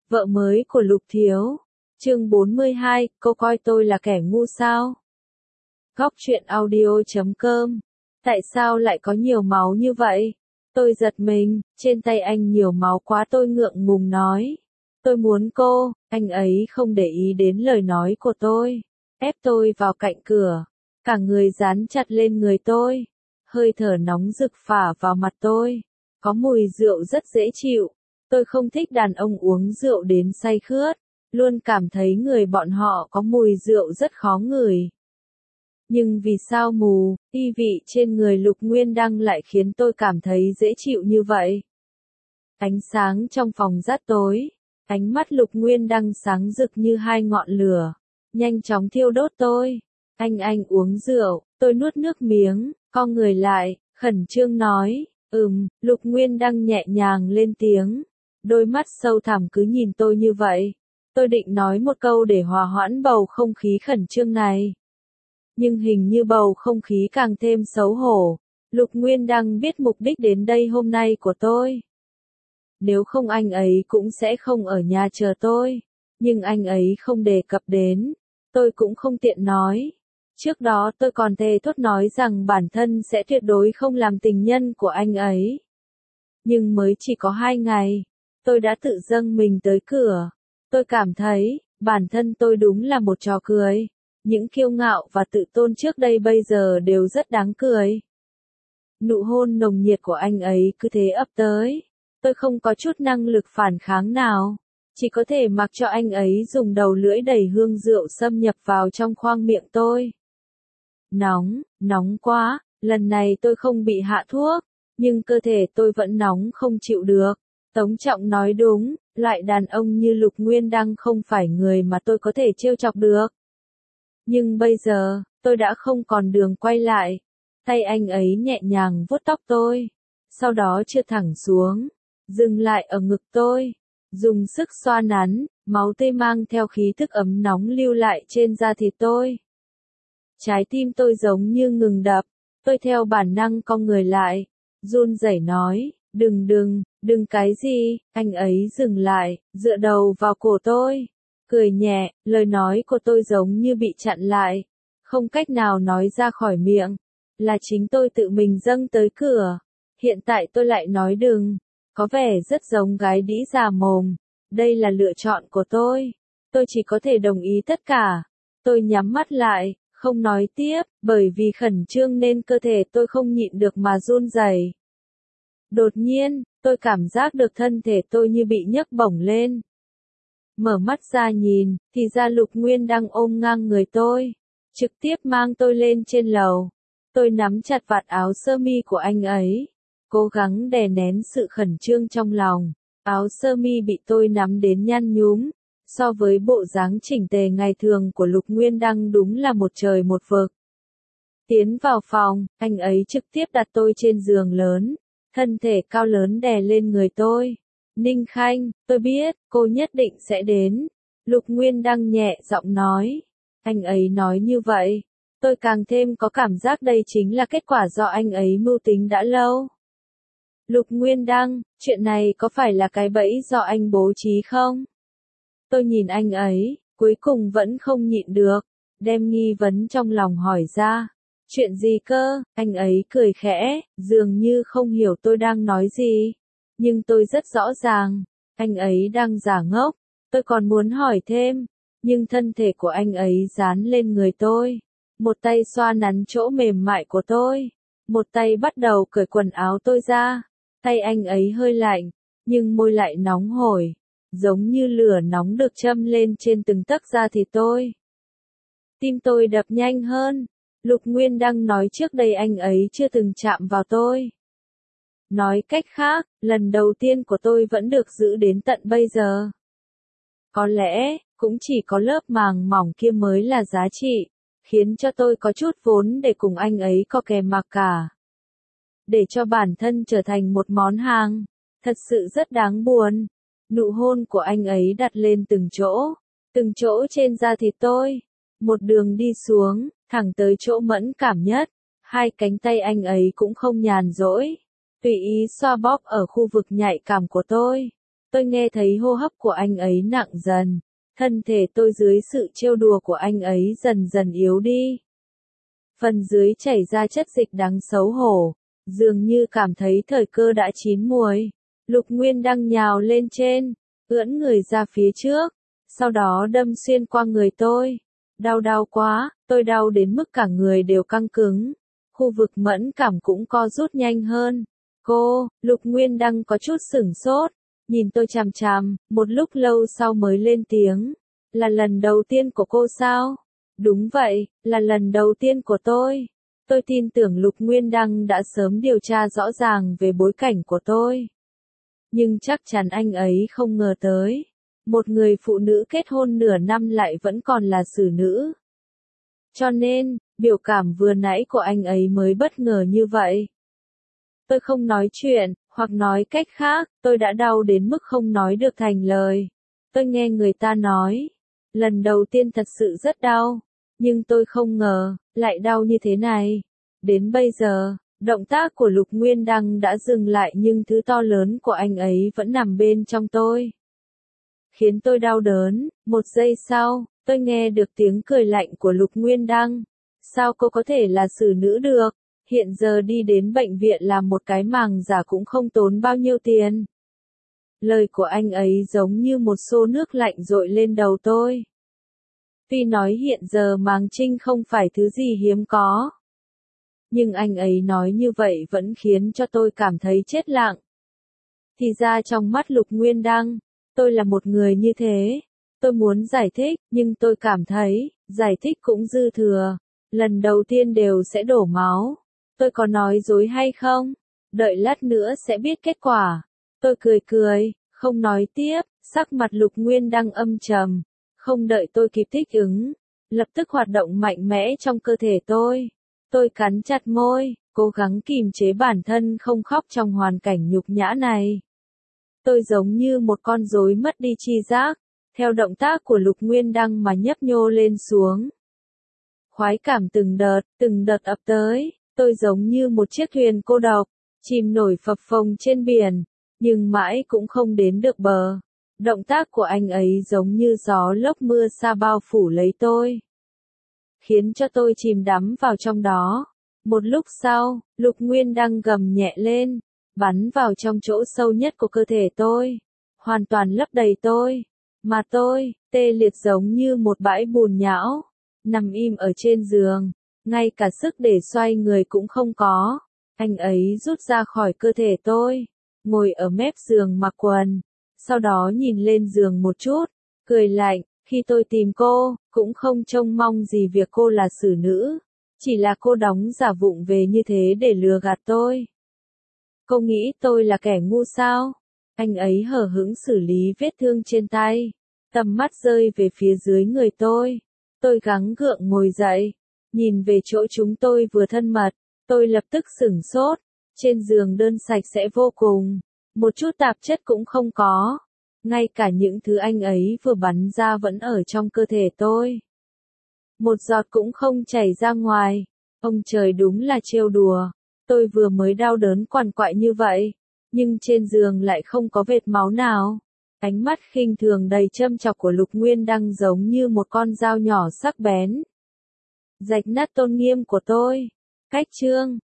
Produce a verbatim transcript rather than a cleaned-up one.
Vợ mới của Lục Thiếu. Chương bốn mươi hai, cô coi tôi là kẻ ngu sao? Góc truyện audio chấm com. Tại sao lại có nhiều máu như vậy? Tôi giật mình, trên tay anh nhiều máu quá, tôi ngượng ngùng nói. Tôi muốn cô. Anh ấy không để ý đến lời nói của tôi. Ép tôi vào cạnh cửa. Cả người dán chặt lên người tôi. Hơi thở nóng rực phả vào mặt tôi. Có mùi rượu rất dễ chịu. Tôi không thích đàn ông uống rượu đến say khướt. Luôn cảm thấy người bọn họ có mùi rượu rất khó ngửi. Nhưng vì sao mù, y vị trên người Lục Nguyên Đăng lại khiến tôi cảm thấy dễ chịu như vậy? Ánh sáng trong phòng rất tối. Ánh mắt Lục Nguyên Đăng sáng rực như hai ngọn lửa. Nhanh chóng thiêu đốt tôi. Anh anh uống rượu, tôi nuốt nước miếng, co người lại, khẩn trương nói. Ừm, Lục Nguyên Đăng nhẹ nhàng lên tiếng. Đôi mắt sâu thẳm cứ nhìn tôi như vậy. Tôi định nói một câu để hòa hoãn bầu không khí khẩn trương này. Nhưng hình như bầu không khí càng thêm xấu hổ. Lục Nguyên Đăng biết mục đích đến đây hôm nay của tôi. Nếu không anh ấy cũng sẽ không ở nhà chờ tôi. Nhưng anh ấy không đề cập đến. Tôi cũng không tiện nói. Trước đó tôi còn thề thốt nói rằng bản thân sẽ tuyệt đối không làm tình nhân của anh ấy. Nhưng mới chỉ có hai ngày. Tôi đã tự dâng mình tới cửa. Tôi cảm thấy, bản thân tôi đúng là một trò cười. Những kiêu ngạo và tự tôn trước đây bây giờ đều rất đáng cười. Nụ hôn nồng nhiệt của anh ấy cứ thế ập tới. Tôi không có chút năng lực phản kháng nào. Chỉ có thể mặc cho anh ấy dùng đầu lưỡi đẩy hương rượu xâm nhập vào trong khoang miệng tôi. Nóng, nóng quá, lần này tôi không bị hạ thuốc. Nhưng cơ thể tôi vẫn nóng không chịu được. Tống Trọng nói đúng, loại đàn ông như Lục Nguyên Đăng không phải người mà tôi có thể trêu chọc được. Nhưng bây giờ, tôi đã không còn đường quay lại. Tay anh ấy nhẹ nhàng vuốt tóc tôi. Sau đó trượt thẳng xuống. Dừng lại ở ngực tôi. Dùng sức xoa nắn, máu tươi mang theo khí thức ấm nóng lưu lại trên da thịt tôi. Trái tim tôi giống như ngừng đập. Tôi theo bản năng cong người lại. Run rẩy nói, đừng đừng, đừng cái gì. Anh ấy dừng lại, dựa đầu vào cổ tôi. Cười nhẹ, lời nói của tôi giống như bị chặn lại. Không cách nào nói ra khỏi miệng. Là chính tôi tự mình dâng tới cửa. Hiện tại tôi lại nói đừng. Có vẻ rất giống gái đĩ già mồm. Đây là lựa chọn của tôi. Tôi chỉ có thể đồng ý tất cả. Tôi nhắm mắt lại, không nói tiếp, bởi vì khẩn trương nên cơ thể tôi không nhịn được mà run rẩy. Đột nhiên, tôi cảm giác được thân thể tôi như bị nhấc bổng lên. Mở mắt ra nhìn, thì ra Lục Nguyên đang ôm ngang người tôi. Trực tiếp mang tôi lên trên lầu. Tôi nắm chặt vạt áo sơ mi của anh ấy. Cố gắng đè nén sự khẩn trương trong lòng. Áo sơ mi bị tôi nắm đến nhăn nhúm. So với bộ dáng chỉnh tề ngày thường của Lục Nguyên Đăng đúng là một trời một vực. Tiến vào phòng, anh ấy trực tiếp đặt tôi trên giường lớn. Thân thể cao lớn đè lên người tôi. Ninh Khanh, tôi biết, cô nhất định sẽ đến. Lục Nguyên Đăng nhẹ giọng nói. Anh ấy nói như vậy. Tôi càng thêm có cảm giác đây chính là kết quả do anh ấy mưu tính đã lâu. Lục Nguyên Đăng, chuyện này có phải là cái bẫy do anh bố trí không? Tôi nhìn anh ấy, cuối cùng vẫn không nhịn được. Đem nghi vấn trong lòng hỏi ra. Chuyện gì cơ? Anh ấy cười khẽ, dường như không hiểu tôi đang nói gì. Nhưng tôi rất rõ ràng, anh ấy đang giả ngốc. Tôi còn muốn hỏi thêm, nhưng thân thể của anh ấy dán lên người tôi. Một tay xoa nắn chỗ mềm mại của tôi. Một tay bắt đầu cởi quần áo tôi ra. Tay anh ấy hơi lạnh, nhưng môi lại nóng hổi. Giống như lửa nóng được châm lên trên từng tấc da thịt tôi. Tim tôi đập nhanh hơn. Lục Nguyên Đăng nói trước đây anh ấy chưa từng chạm vào tôi. Nói cách khác, lần đầu tiên của tôi vẫn được giữ đến tận bây giờ. Có lẽ, cũng chỉ có lớp màng mỏng kia mới là giá trị, khiến cho tôi có chút vốn để cùng anh ấy co kè mặc cả. Để cho bản thân trở thành một món hàng, thật sự rất đáng buồn. Nụ hôn của anh ấy đặt lên từng chỗ, từng chỗ trên da thịt tôi. Một đường đi xuống, thẳng tới chỗ mẫn cảm nhất. Hai cánh tay anh ấy cũng không nhàn rỗi. Tùy ý xoa bóp ở khu vực nhạy cảm của tôi. Tôi nghe thấy hô hấp của anh ấy nặng dần. Thân thể tôi dưới sự trêu đùa của anh ấy dần dần yếu đi. Phần dưới chảy ra chất dịch đáng xấu hổ. Dường như cảm thấy thời cơ đã chín muồi. Lục Nguyên Đăng nhào lên trên, ưỡn người ra phía trước, sau đó đâm xuyên qua người tôi. Đau đau quá, tôi đau đến mức cả người đều căng cứng. Khu vực mẫn cảm cũng co rút nhanh hơn. Cô, Lục Nguyên Đăng có chút sửng sốt, nhìn tôi chằm chằm, một lúc lâu sau mới lên tiếng. Là lần đầu tiên của cô sao? Đúng vậy, là lần đầu tiên của tôi. Tôi tin tưởng Lục Nguyên Đăng đã sớm điều tra rõ ràng về bối cảnh của tôi. Nhưng chắc chắn anh ấy không ngờ tới. Một người phụ nữ kết hôn nửa năm lại vẫn còn là xử nữ. Cho nên, biểu cảm vừa nãy của anh ấy mới bất ngờ như vậy. Tôi không nói chuyện, hoặc nói cách khác, tôi đã đau đến mức không nói được thành lời. Tôi nghe người ta nói, lần đầu tiên thật sự rất đau, nhưng tôi không ngờ, lại đau như thế này. Đến bây giờ, động tác của Lục Nguyên Đăng đã dừng lại nhưng thứ to lớn của anh ấy vẫn nằm bên trong tôi. Khiến tôi đau đớn, một giây sau, tôi nghe được tiếng cười lạnh của Lục Nguyên Đăng. Sao cô có thể là xử nữ được? Hiện giờ đi đến bệnh viện làm một cái màng giả cũng không tốn bao nhiêu tiền. Lời của anh ấy giống như một xô nước lạnh dội lên đầu tôi. Tuy nói hiện giờ màng trinh không phải thứ gì hiếm có. Nhưng anh ấy nói như vậy vẫn khiến cho tôi cảm thấy chết lặng. Thì ra trong mắt Lục Nguyên Đăng, tôi là một người như thế. Tôi muốn giải thích, nhưng tôi cảm thấy, giải thích cũng dư thừa. Lần đầu tiên đều sẽ đổ máu. Tôi có nói dối hay không? Đợi lát nữa sẽ biết kết quả. Tôi cười cười, không nói tiếp, sắc mặt Lục Nguyên Đăng âm trầm. Không đợi tôi kịp thích ứng, lập tức hoạt động mạnh mẽ trong cơ thể tôi. Tôi cắn chặt môi, cố gắng kìm chế bản thân không khóc trong hoàn cảnh nhục nhã này. Tôi giống như một con rối mất đi tri giác, theo động tác của Lục Nguyên Đăng mà nhấp nhô lên xuống. Khoái cảm từng đợt, từng đợt ập tới, tôi giống như một chiếc thuyền cô độc, chìm nổi phập phồng trên biển, nhưng mãi cũng không đến được bờ. Động tác của anh ấy giống như gió lốc mưa sa bao phủ lấy tôi, khiến cho tôi chìm đắm vào trong đó. Một lúc sau, Lục Nguyên Đăng gầm nhẹ lên, bắn vào trong chỗ sâu nhất của cơ thể tôi, hoàn toàn lấp đầy tôi, mà tôi, tê liệt giống như một bãi bùn nhão, nằm im ở trên giường, ngay cả sức để xoay người cũng không có. Anh ấy rút ra khỏi cơ thể tôi, ngồi ở mép giường mặc quần, sau đó nhìn lên giường một chút, cười lạnh. Khi tôi tìm cô, cũng không trông mong gì việc cô là xử nữ. Chỉ là cô đóng giả vụng về như thế để lừa gạt tôi. Cô nghĩ tôi là kẻ ngu sao? Anh ấy hờ hững xử lý vết thương trên tay. Tầm mắt rơi về phía dưới người tôi. Tôi gắng gượng ngồi dậy. Nhìn về chỗ chúng tôi vừa thân mật. Tôi lập tức sửng sốt. Trên giường đơn sạch sẽ vô cùng. Một chút tạp chất cũng không có. Ngay cả những thứ anh ấy vừa bắn ra vẫn ở trong cơ thể tôi. Một giọt cũng không chảy ra ngoài. Ông trời đúng là trêu đùa. Tôi vừa mới đau đớn quằn quại như vậy, nhưng trên giường lại không có vệt máu nào. Ánh mắt khinh thường đầy châm chọc của Lục Nguyên Đăng giống như một con dao nhỏ sắc bén. Rạch nát tôn nghiêm của tôi. Cách chương